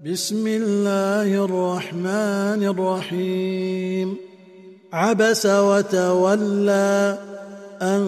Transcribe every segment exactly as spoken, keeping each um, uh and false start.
بسم الله الرحمن الرحيم. عبس وتولى أن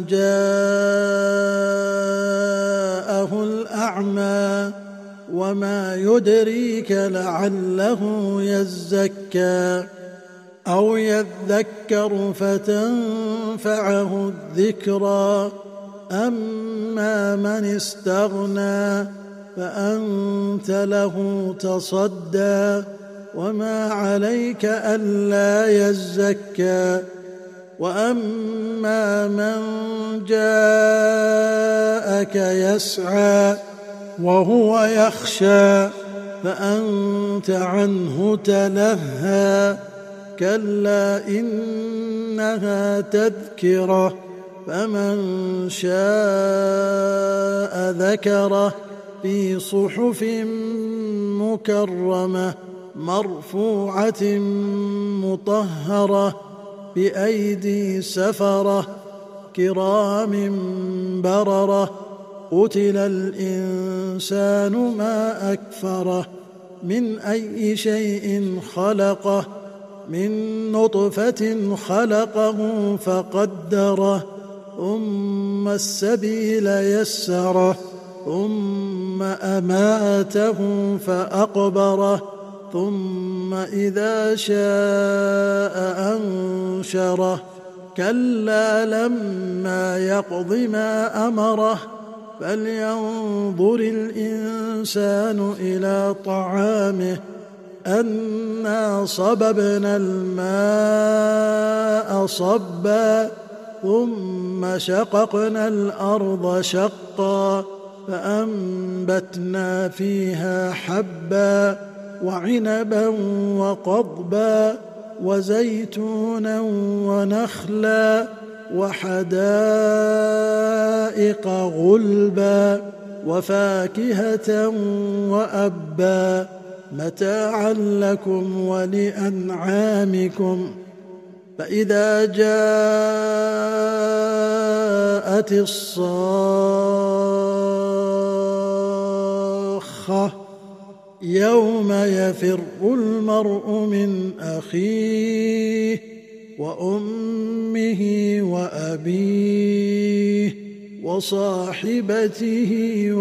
جاءه الأعمى وما يدريك لعله يزكى أو يذكر فتنفعه الذكرى. أما من استغنى فأنت له تصدى وما عليك ألا يزكى. وأما من جاءك يسعى وهو يخشى فأنت عنه تلهى. كلا إنها تذكرة فمن شاء ذكره في صحف مكرمة مرفوعة مطهرة بأيدي سفرة كرام بررة. قتل الإنسان ما أكفره من أي شيء خلقه من نطفة خلقه فقدره ثم السبيل يسره ثم أماته فأقبره ثم إذا شاء أنشره. كلا لما يقض ما أمره فلينظر الإنسان إلى طعامه أنا صببنا الماء صبا ثم شققنا الأرض شقا فأنبتنا فيها حبا وعنبا وقضبا وزيتونا ونخلا وحدائق غلبا وفاكهة وأبا متاعا لكم ولأنعامكم. فإذا جاءت الصاخة يوم يفر المرء من أخيه وأمه وأبيه وصاحبته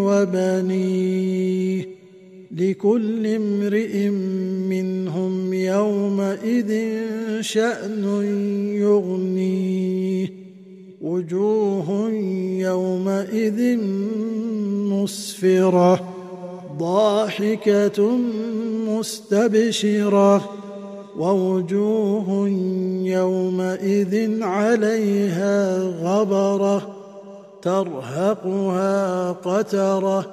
وبنيه لكل امرئ منهم يومئذ شأن يغنيه. وجوه يومئذ مسفرة ضاحكة مستبشرة ووجوه يومئذ عليها غبرة ترهقها قترة.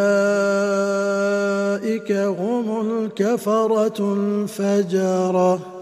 أولئك هم الكفرة الفجرة.